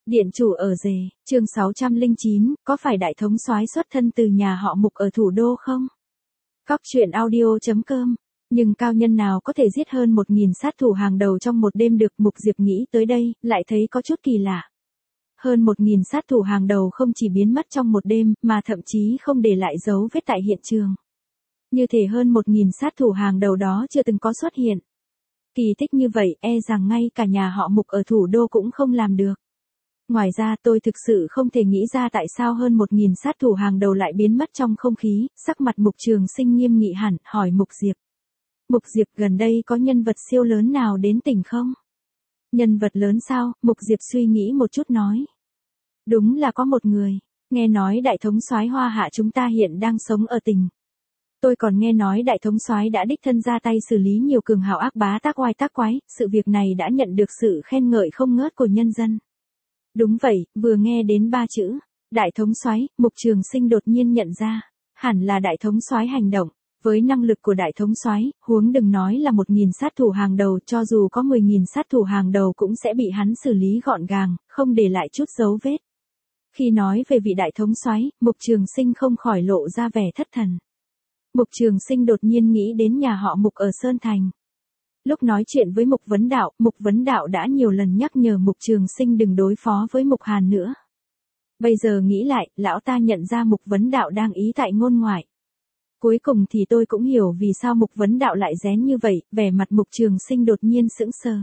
Điện chủ ở rể, chương 609, có phải đại thống soái xuất thân từ nhà họ Mục ở thủ đô không? Cóc truyện audio.com. Nhưng cao nhân nào có thể giết hơn 1.000 sát thủ hàng đầu trong một đêm được? Mục Diệp nghĩ tới đây, lại thấy có chút kỳ lạ. Hơn 1.000 sát thủ hàng đầu không chỉ biến mất trong một đêm, mà thậm chí không để lại dấu vết tại hiện trường. Như thể hơn 1.000 sát thủ hàng đầu đó chưa từng có xuất hiện. Kỳ tích như vậy, e rằng ngay cả nhà họ Mục ở thủ đô cũng không làm được. Ngoài ra tôi thực sự không thể nghĩ ra tại sao hơn 1.000 sát thủ hàng đầu lại biến mất trong không khí. Sắc mặt Mục Trường Sinh nghiêm nghị hẳn, hỏi Mục Diệp. Mục Diệp, gần đây có nhân vật siêu lớn nào đến tỉnh không? Nhân vật lớn sao? Mục Diệp suy nghĩ một chút nói. Đúng là có một người, nghe nói đại thống soái Hoa Hạ chúng ta hiện đang sống ở tỉnh. Tôi còn nghe nói đại thống soái đã đích thân ra tay xử lý nhiều cường hào ác bá tác oai tác quái, sự việc này đã nhận được sự khen ngợi không ngớt của nhân dân. Đúng vậy, vừa nghe đến 3 chữ, đại thống soái, Mục Trường Sinh đột nhiên nhận ra, hẳn là đại thống soái hành động. Với năng lực của đại thống soái, huống đừng nói là 1.000 sát thủ hàng đầu, cho dù có 10.000 sát thủ hàng đầu cũng sẽ bị hắn xử lý gọn gàng, không để lại chút dấu vết. Khi nói về vị đại thống soái, Mục Trường Sinh không khỏi lộ ra vẻ thất thần. Mục Trường Sinh đột nhiên nghĩ đến nhà họ Mục ở Sơn Thành. Lúc nói chuyện với Mục Vấn Đạo đã nhiều lần nhắc nhở Mục Trường Sinh đừng đối phó với Mục Hàn nữa. Bây giờ nghĩ lại, lão ta nhận ra Mục Vấn Đạo đang ý tại ngôn ngoại. Cuối cùng thì tôi cũng hiểu vì sao Mục Vấn Đạo lại rén như vậy, vẻ mặt Mục Trường Sinh đột nhiên sững sờ.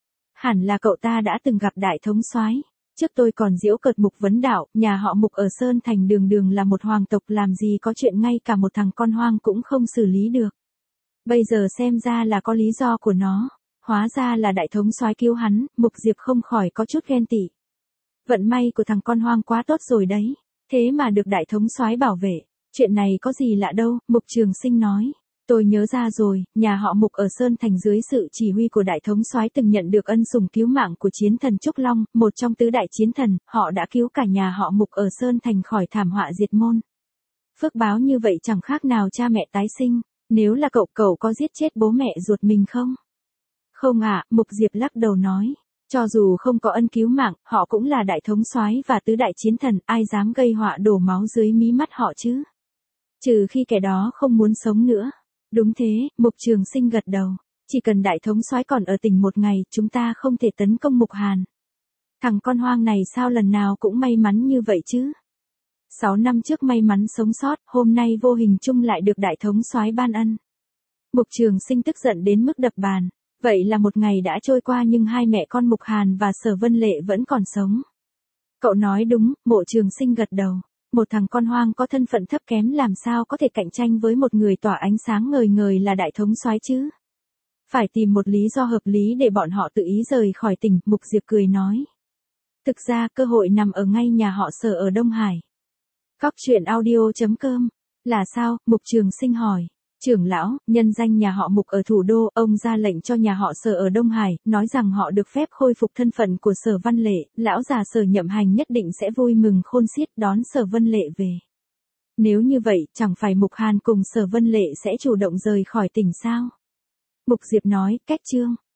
Hẳn là cậu ta đã từng gặp đại thống soái. Trước tôi còn giễu cợt Mục Vấn Đạo, nhà họ Mục ở Sơn Thành đường đường là một hoàng tộc, làm gì có chuyện ngay cả một thằng con hoang cũng không xử lý được. Bây giờ xem ra là có lý do của nó. Hóa ra là đại thống soái cứu hắn. Mục Diệp không khỏi có chút ghen tị. Vận may của thằng con hoang quá tốt rồi đấy. Thế mà được đại thống soái bảo vệ. Chuyện này có gì lạ đâu, Mục Trường Sinh nói. Tôi nhớ ra rồi, nhà họ Mục ở Sơn Thành dưới sự chỉ huy của đại thống soái từng nhận được ân sủng cứu mạng của chiến thần Trúc Long, một trong tứ đại chiến thần, họ đã cứu cả nhà họ Mục ở Sơn Thành khỏi thảm họa diệt môn. Phước báo như vậy chẳng khác nào cha mẹ tái sinh. Nếu là cậu có giết chết bố mẹ ruột mình không? Không ạ, Mục Diệp lắc đầu nói. Cho dù không có ân cứu mạng, họ cũng là đại thống soái và tứ đại chiến thần, ai dám gây họa đổ máu dưới mí mắt họ chứ? Trừ khi kẻ đó không muốn sống nữa. Đúng thế, Mục Trường Sinh gật đầu. Chỉ cần đại thống soái còn ở tỉnh một ngày, chúng ta không thể tấn công Mục Hàn. Thằng con hoang này sao lần nào cũng may mắn như vậy chứ? 6 năm trước may mắn sống sót, hôm nay vô hình chung lại được đại thống soái ban ân. Mục Trường Sinh tức giận đến mức đập bàn. Vậy là một ngày đã trôi qua nhưng hai mẹ con Mục Hàn và Sở Vân Lệ vẫn còn sống. Cậu nói đúng, Mộ Trường Sinh gật đầu. Một thằng con hoang có thân phận thấp kém làm sao có thể cạnh tranh với một người tỏa ánh sáng ngời ngời là đại thống soái chứ? Phải tìm một lý do hợp lý để bọn họ tự ý rời khỏi tỉnh, Mục Diệp cười nói. Thực ra cơ hội nằm ở ngay nhà họ Sở ở Đông Hải. Cóc truyện audio.com. Là sao? Mục Trường Sinh hỏi. Trưởng lão, nhân danh nhà họ Mục ở thủ đô, ông ra lệnh cho nhà họ Sở ở Đông Hải, nói rằng họ được phép khôi phục thân phận của Sở Văn Lệ, lão già Sở Nhậm Hành nhất định sẽ vui mừng khôn xiết đón Sở Vân Lệ về. Nếu như vậy, chẳng phải Mục Hàn cùng Sở Vân Lệ sẽ chủ động rời khỏi tỉnh sao? Mục Diệp nói, cách chương.